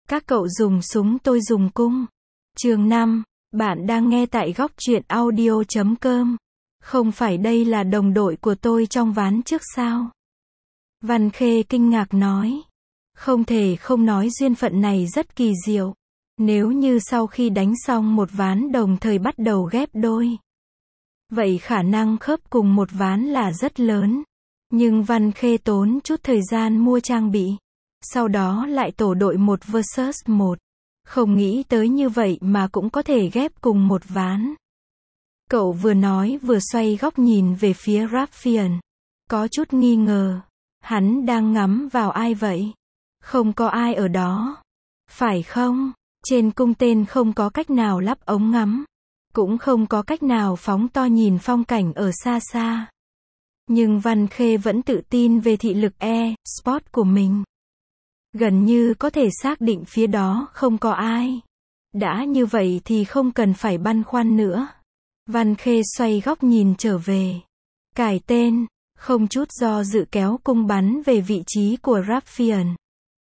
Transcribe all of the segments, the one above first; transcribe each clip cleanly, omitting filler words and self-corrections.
Các cậu dùng súng, tôi dùng cung. Chương 5. Bạn đang nghe tại góc truyện audio.com. Không phải đây là đồng đội của tôi trong ván trước sao? Văn Khê kinh ngạc nói. Không thể không nói duyên phận này rất kỳ diệu. Nếu như sau khi đánh xong một ván đồng thời bắt đầu ghép đôi, vậy khả năng khớp cùng một ván là rất lớn. Nhưng Văn Khê tốn chút thời gian mua trang bị. Sau đó lại tổ đội 1 vs 1. Không nghĩ tới như vậy mà cũng có thể ghép cùng một ván. Cậu vừa nói vừa xoay góc nhìn về phía Raffian. Có chút nghi ngờ. Hắn đang ngắm vào ai vậy? Không có ai ở đó. Phải không? Trên cung tên không có cách nào lắp ống ngắm. Cũng không có cách nào phóng to nhìn phong cảnh ở xa xa. Nhưng Văn Khê vẫn tự tin về thị lực e-sport của mình. Gần như có thể xác định phía đó không có ai. Đã như vậy thì không cần phải băn khoăn nữa. Văn Khê xoay góc nhìn trở về. Cài tên, không chút do dự kéo cung bắn về vị trí của Raffian.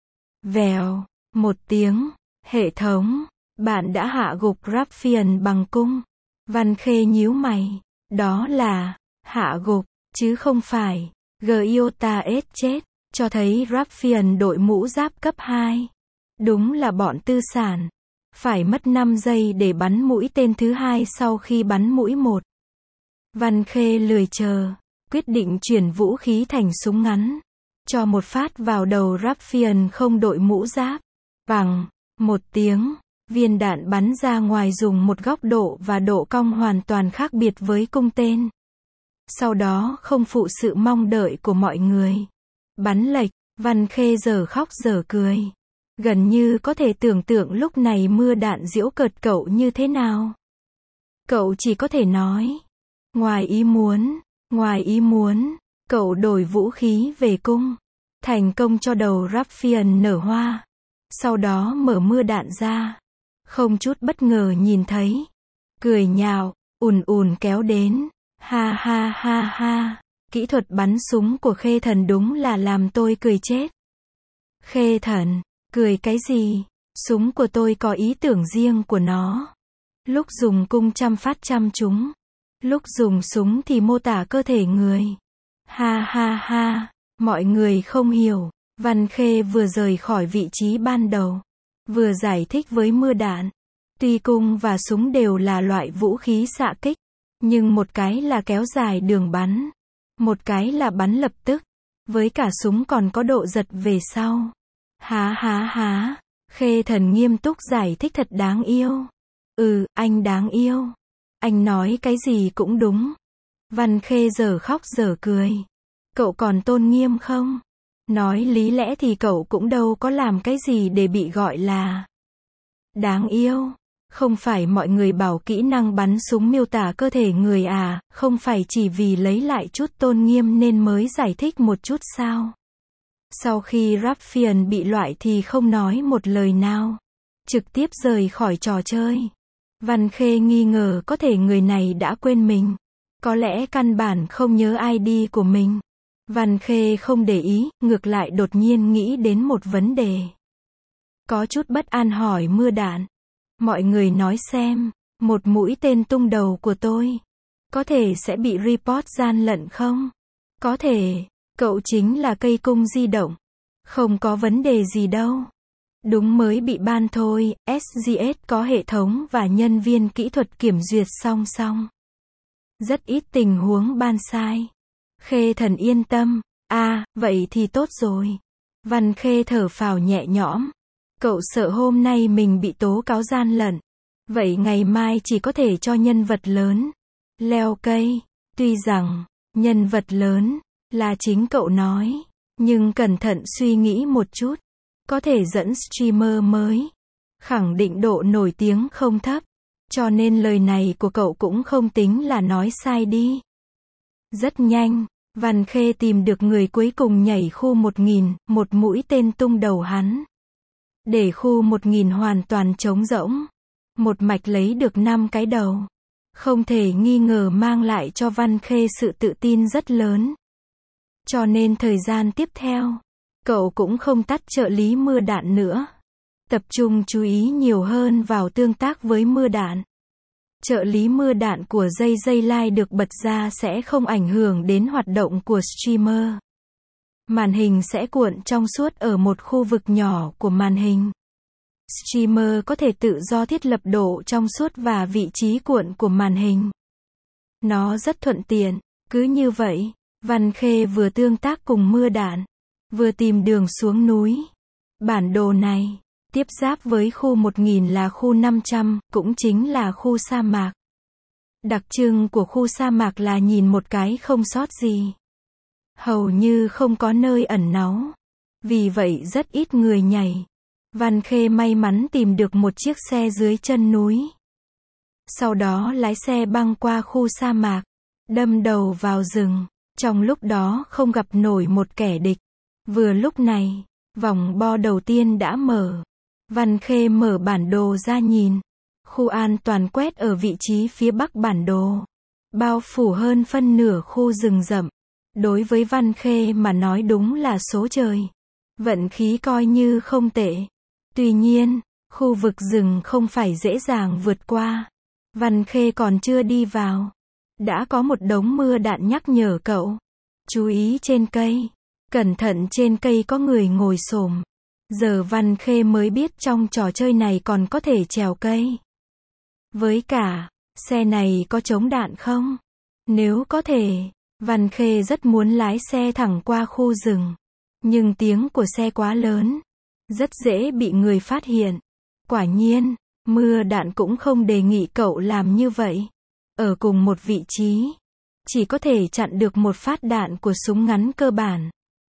Vèo, một tiếng, hệ thống, bạn đã hạ gục Raffian bằng cung. Văn Khê nhíu mày, đó là, hạ gục, chứ không phải, Giota S chết, cho thấy Raffian đội mũ giáp cấp 2. Đúng là bọn tư sản. Phải mất 5 giây để bắn mũi tên thứ hai sau khi bắn mũi 1. Văn Khê lười chờ, quyết định chuyển vũ khí thành súng ngắn. Cho một phát vào đầu Raffian không đội mũ giáp. Bằng, một tiếng, viên đạn bắn ra ngoài dùng một góc độ và độ cong hoàn toàn khác biệt với cung tên. Sau đó không phụ sự mong đợi của mọi người. Bắn lệch, Văn Khê giờ khóc giờ cười. Gần như có thể tưởng tượng lúc này mưa đạn giễu cợt cậu như thế nào. Cậu chỉ có thể nói. Ngoài ý muốn, cậu đổi vũ khí về cung. Thành công cho đầu Raffian nở hoa. Sau đó mở mưa đạn ra. Không chút bất ngờ nhìn thấy. Cười nhạo, ùn ùn kéo đến. Ha ha ha ha. Kỹ thuật bắn súng của Khê Thần đúng là làm tôi cười chết. Khê Thần, cười cái gì? Súng của tôi có ý tưởng riêng của nó. Lúc dùng cung trăm phát trăm trúng. Lúc dùng súng thì mô tả cơ thể người. Ha ha ha, mọi người không hiểu. Văn Khê vừa rời khỏi vị trí ban đầu. Vừa giải thích với mưa đạn. Tuy cung và súng đều là loại vũ khí xạ kích. Nhưng một cái là kéo dài đường bắn. Một cái là bắn lập tức. Với cả súng còn có độ giật về sau. Há há há. Khê Thần nghiêm túc giải thích thật đáng yêu. Anh đáng yêu. Anh nói cái gì cũng đúng. Văn Khê giờ khóc giờ cười. Cậu còn tôn nghiêm không? Nói lý lẽ thì cậu cũng đâu có làm cái gì để bị gọi là đáng yêu. Không phải mọi người bảo kỹ năng bắn súng miêu tả cơ thể người à, không phải chỉ vì lấy lại chút tôn nghiêm nên mới giải thích một chút sao? Sau khi Raffian bị loại thì không nói một lời nào. Trực tiếp rời khỏi trò chơi. Văn Khê nghi ngờ có thể người này đã quên mình. Có lẽ căn bản không nhớ ID của mình. Văn Khê không để ý, ngược lại đột nhiên nghĩ đến một vấn đề. Có chút bất an hỏi mưa đạn. Mọi người nói xem, một mũi tên tung đầu của tôi, có thể sẽ bị report gian lận không? Có thể, cậu chính là cây cung di động. Không có vấn đề gì đâu. Đúng mới bị ban thôi, SGS có hệ thống và nhân viên kỹ thuật kiểm duyệt song song. Rất ít tình huống ban sai. Khê Thần yên tâm. Vậy thì tốt rồi. Văn Khê thở phào nhẹ nhõm. Cậu sợ hôm nay mình bị tố cáo gian lận. Vậy ngày mai chỉ có thể cho nhân vật lớn leo cây. Tuy rằng, nhân vật lớn là chính cậu nói. Nhưng cẩn thận suy nghĩ một chút. Có thể dẫn streamer mới. Khẳng định độ nổi tiếng không thấp. Cho nên lời này của cậu cũng không tính là nói sai đi. Rất nhanh, Văn Khê tìm được người cuối cùng nhảy khu 1000, một mũi tên tung đầu hắn. Để khu 1000 hoàn toàn trống rỗng. Một mạch lấy được 5 cái đầu. Không thể nghi ngờ mang lại cho Văn Khê sự tự tin rất lớn. Cho nên thời gian tiếp theo, cậu cũng không tắt trợ lý mưa đạn nữa. Tập trung chú ý nhiều hơn vào tương tác với mưa đạn. Trợ lý mưa đạn của JJ Live được bật ra sẽ không ảnh hưởng đến hoạt động của streamer. Màn hình sẽ cuộn trong suốt ở một khu vực nhỏ của màn hình. Streamer có thể tự do thiết lập độ trong suốt và vị trí cuộn của màn hình. Nó rất thuận tiện. Cứ như vậy, Văn Khê vừa tương tác cùng mưa đạn, vừa tìm đường xuống núi. Bản đồ này tiếp giáp với khu 1000 là khu 500, cũng chính là khu sa mạc. Đặc trưng của khu sa mạc là nhìn một cái không sót gì. Hầu như không có nơi ẩn náu. Vì vậy rất ít người nhảy. Văn Khê may mắn tìm được một chiếc xe dưới chân núi. Sau đó lái xe băng qua khu sa mạc, đâm đầu vào rừng. Trong lúc đó không gặp nổi một kẻ địch. Vừa lúc này, vòng bo đầu tiên đã mở. Văn Khê mở bản đồ ra nhìn. Khu an toàn quét ở vị trí phía bắc bản đồ. Bao phủ hơn phân nửa khu rừng rậm. Đối với Văn Khê mà nói đúng là số trời. Vận khí coi như không tệ. Tuy nhiên, khu vực rừng không phải dễ dàng vượt qua. Văn Khê còn chưa đi vào. Đã có một đống mưa đạn nhắc nhở cậu. Chú ý trên cây. Cẩn thận trên cây có người ngồi xổm. Giờ Văn Khê mới biết trong trò chơi này còn có thể trèo cây. Với cả, xe này có chống đạn không? Nếu có thể, Văn Khê rất muốn lái xe thẳng qua khu rừng. Nhưng tiếng của xe quá lớn. Rất dễ bị người phát hiện. Quả nhiên, mưa đạn cũng không đề nghị cậu làm như vậy. Ở cùng một vị trí, chỉ có thể chặn được một phát đạn của súng ngắn cơ bản.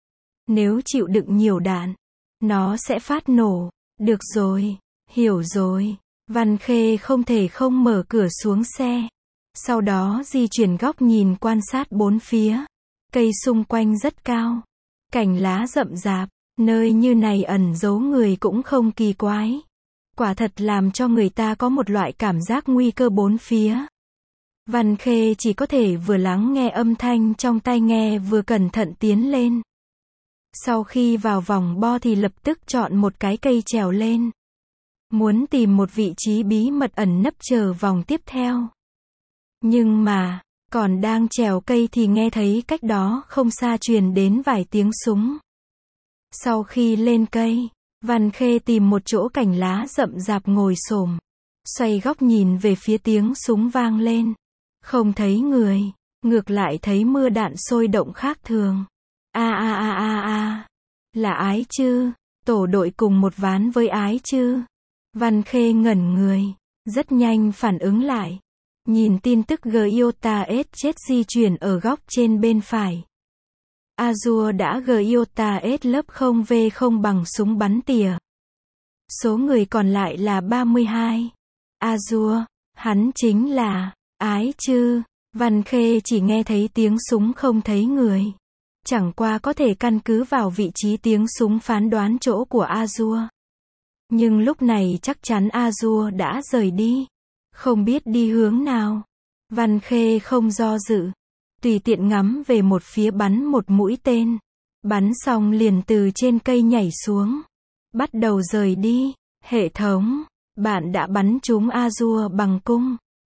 Nếu chịu đựng nhiều đạn, nó sẽ phát nổ. Được rồi, hiểu rồi. Văn Khê không thể không mở cửa xuống xe. Sau đó di chuyển góc nhìn quan sát bốn phía. Cây xung quanh rất cao. Cành lá rậm rạp. Nơi như này ẩn giấu người cũng không kỳ quái. Quả thật làm cho người ta có một loại cảm giác nguy cơ bốn phía. Văn Khê chỉ có thể vừa lắng nghe âm thanh trong tai nghe vừa cẩn thận tiến lên. Sau khi vào vòng bo thì lập tức chọn một cái cây trèo lên. Muốn tìm một vị trí bí mật ẩn nấp chờ vòng tiếp theo. Nhưng mà, còn đang trèo cây thì nghe thấy cách đó không xa truyền đến vài tiếng súng. Sau khi lên cây, Văn Khê tìm một chỗ cành lá rậm rạp ngồi xổm. Xoay góc nhìn về phía tiếng súng vang lên. Không thấy người, ngược lại thấy mưa đạn sôi động khác thường. Là Ái Chư, tổ đội cùng một ván với Ái Chư. Văn Khê ngẩn người, rất nhanh phản ứng lại. Nhìn tin tức Giota S chết di chuyển ở góc trên bên phải. Azure đã Giota S lớp 0v0 bằng súng bắn tỉa. Số người còn lại là 32. Azure, hắn chính là Ái Chư. Văn Khê chỉ nghe thấy tiếng súng không thấy người. Chẳng qua có thể căn cứ vào vị trí tiếng súng phán đoán chỗ của Azure. Nhưng lúc này chắc chắn Azure đã rời đi. Không biết đi hướng nào. Văn Khê không do dự. Tùy tiện ngắm về một phía bắn một mũi tên. Bắn xong liền từ trên cây nhảy xuống. Bắt đầu rời đi. Hệ thống, bạn đã bắn trúng Azure bằng cung.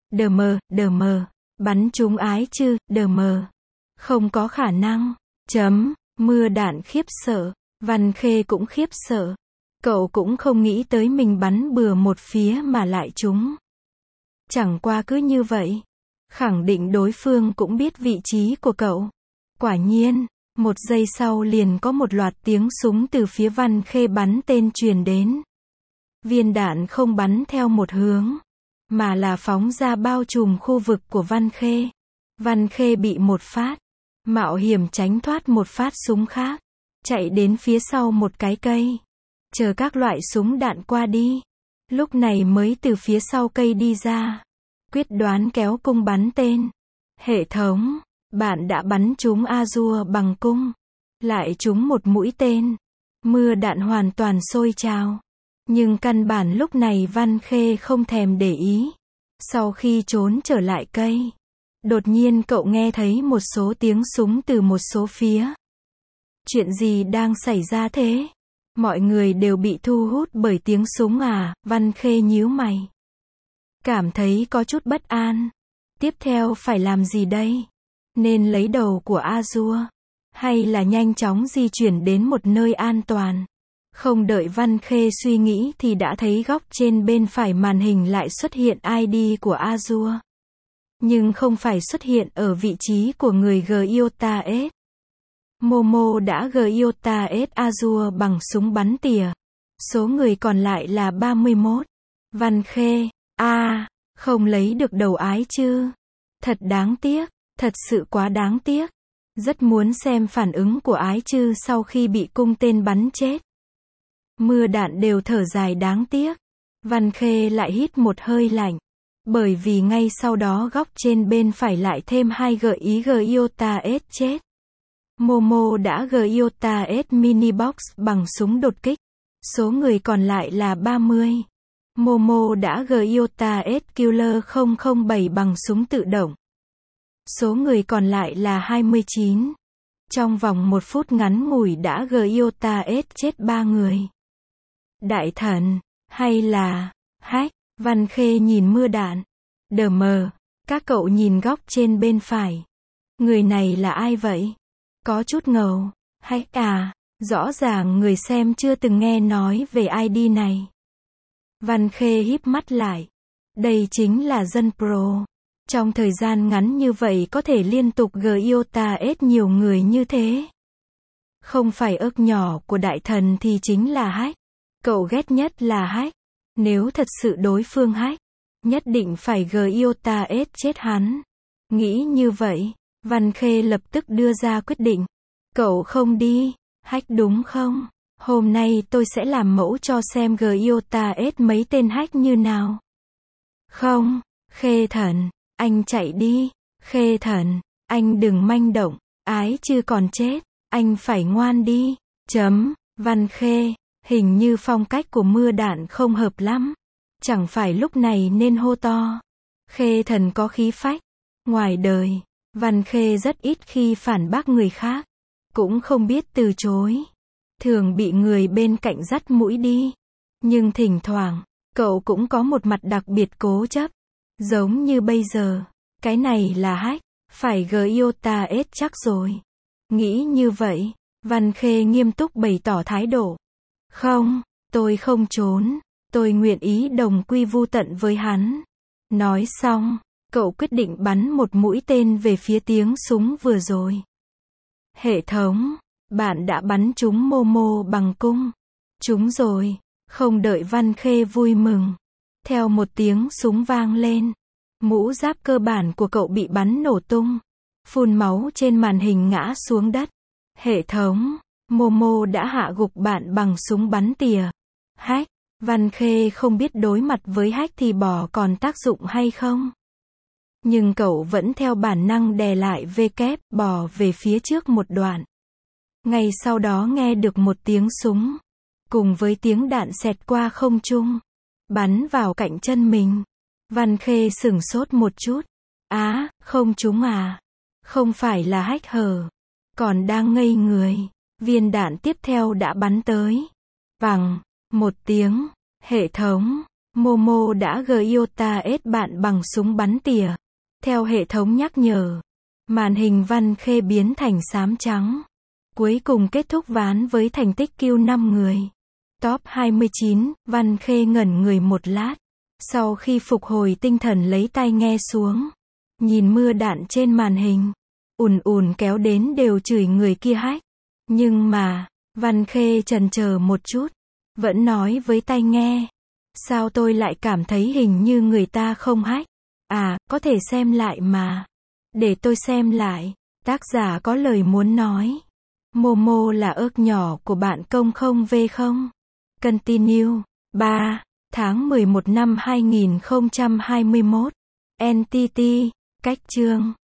đm, bắn trúng Ái Chư, đm. Không có khả năng. Mưa đạn khiếp sợ. Văn Khê cũng khiếp sợ. Cậu cũng không nghĩ tới mình bắn bừa một phía mà lại trúng. Chẳng qua cứ như vậy. Khẳng định đối phương cũng biết vị trí của cậu. Quả nhiên, một giây sau liền có một loạt tiếng súng từ phía Văn Khê bắn tên truyền đến. Viên đạn không bắn theo một hướng, mà là phóng ra bao trùm khu vực của Văn Khê. Văn Khê bị một phát, mạo hiểm tránh thoát một phát súng khác, chạy đến phía sau một cái cây, chờ các loại súng đạn qua đi. Lúc này mới từ phía sau cây đi ra, quyết đoán kéo cung bắn tên. Hệ thống, bạn đã bắn trúng Azure bằng cung, lại trúng một mũi tên. Mưa đạn hoàn toàn sôi trào. Nhưng căn bản lúc này Văn Khê không thèm để ý. Sau khi trốn trở lại cây, đột nhiên cậu nghe thấy một số tiếng súng từ một số phía. Chuyện gì đang xảy ra thế? Mọi người đều bị thu hút bởi tiếng súng à, Văn Khê nhíu mày. Cảm thấy có chút bất an. Tiếp theo phải làm gì đây? Nên lấy đầu của Azure? Hay là nhanh chóng di chuyển đến một nơi an toàn? Không đợi Văn Khê suy nghĩ thì đã thấy góc trên bên phải màn hình lại xuất hiện ID của Azure. Nhưng không phải xuất hiện ở vị trí của người Giota S. Momo đã Giota S Azure bằng súng bắn tỉa. Số người còn lại là 31. Văn Khê, không lấy được đầu ái chứ. Thật đáng tiếc, thật sự quá đáng tiếc. Rất muốn xem phản ứng của ái chư sau khi bị cung tên bắn chết. Mưa đạn đều thở dài đáng tiếc. Văn Khê lại hít một hơi lạnh. Bởi vì ngay sau đó góc trên bên phải lại thêm hai gợi ý Giota S chết. Momo đã Giota S mini box bằng súng đột kích. Số người còn lại là 30. Momo đã Giota S Killer 007 bằng súng tự động. Số người còn lại là 29. Trong vòng 1 phút ngắn ngủi đã Giota S chết 3 người. Đại thần, hay là hack? Văn Khê nhìn mưa đạn. Đờ mờ, các cậu nhìn góc trên bên phải. Người này là ai vậy? Có chút ngầu. Hack à, rõ ràng người xem chưa từng nghe nói về ID này. Văn Khê híp mắt lại. Đây chính là dân pro. Trong thời gian ngắn như vậy có thể liên tục Giota S nhiều người như thế. Không phải ước nhỏ của đại thần thì chính là hack. Cậu ghét nhất là hack. Nếu thật sự đối phương hack, nhất định phải Giota S chết hắn. Nghĩ như vậy, Văn Khê lập tức đưa ra quyết định. Cậu không đi, hack đúng không? Hôm nay tôi sẽ làm mẫu cho xem Giota S mấy tên hack như nào. Không, Khê thần, anh chạy đi. Khê thần, anh đừng manh động. Ái chưa còn chết, anh phải ngoan đi. Văn Khê, hình như phong cách của mưa đạn không hợp lắm. Chẳng phải lúc này nên hô to. Khê thần có khí phách. Ngoài đời, Văn Khê rất ít khi phản bác người khác. Cũng không biết từ chối. Thường bị người bên cạnh dắt mũi đi. Nhưng thỉnh thoảng, cậu cũng có một mặt đặc biệt cố chấp. Giống như bây giờ. Cái này là hack. Phải Giota S chắc rồi. Nghĩ như vậy, Văn Khê nghiêm túc bày tỏ thái độ. Không, tôi không trốn. Tôi nguyện ý đồng quy vu tận với hắn. Nói xong, cậu quyết định bắn một mũi tên về phía tiếng súng vừa rồi. Hệ thống, bạn đã bắn trúng Momo bằng cung. Trúng rồi. Không đợi Văn Khê vui mừng. Theo một tiếng súng vang lên, mũ giáp cơ bản của cậu bị bắn nổ tung. Phun máu trên màn hình ngã xuống đất. Hệ thống, Momo đã hạ gục bạn bằng súng bắn tỉa. Hack, Văn Khê không biết đối mặt với hack thì bỏ còn tác dụng hay không. Nhưng cậu vẫn theo bản năng đè lại bỏ về phía trước một đoạn. Ngay sau đó nghe được một tiếng súng. Cùng với tiếng đạn xẹt qua không trung. Bắn vào cạnh chân mình. Văn Khê sửng sốt một chút. Không trúng à? Không phải là hack hở. Còn đang ngây người. Viên đạn tiếp theo đã bắn tới. Vằng, một tiếng. Hệ thống, Momo đã Giota S bạn bằng súng bắn tỉa. Theo hệ thống nhắc nhở, màn hình Văn Khê biến thành xám trắng. Cuối cùng kết thúc ván với thành tích kill 5 người. Top 29, Văn Khê ngẩn người một lát. Sau khi phục hồi tinh thần lấy tai nghe xuống. Nhìn mưa đạn trên màn hình. Ùn kéo đến đều chửi người kia hack. Nhưng mà, Văn Khê chần chờ một chút. Vẫn nói với tai nghe. Sao tôi lại cảm thấy hình như người ta không hack? Có thể xem lại mà. Để tôi xem lại. Tác giả có lời muốn nói. Momo là ước nhỏ của bạn công không V không? Continue. 3. Tháng 11 năm 2021. NTT. Cách chương.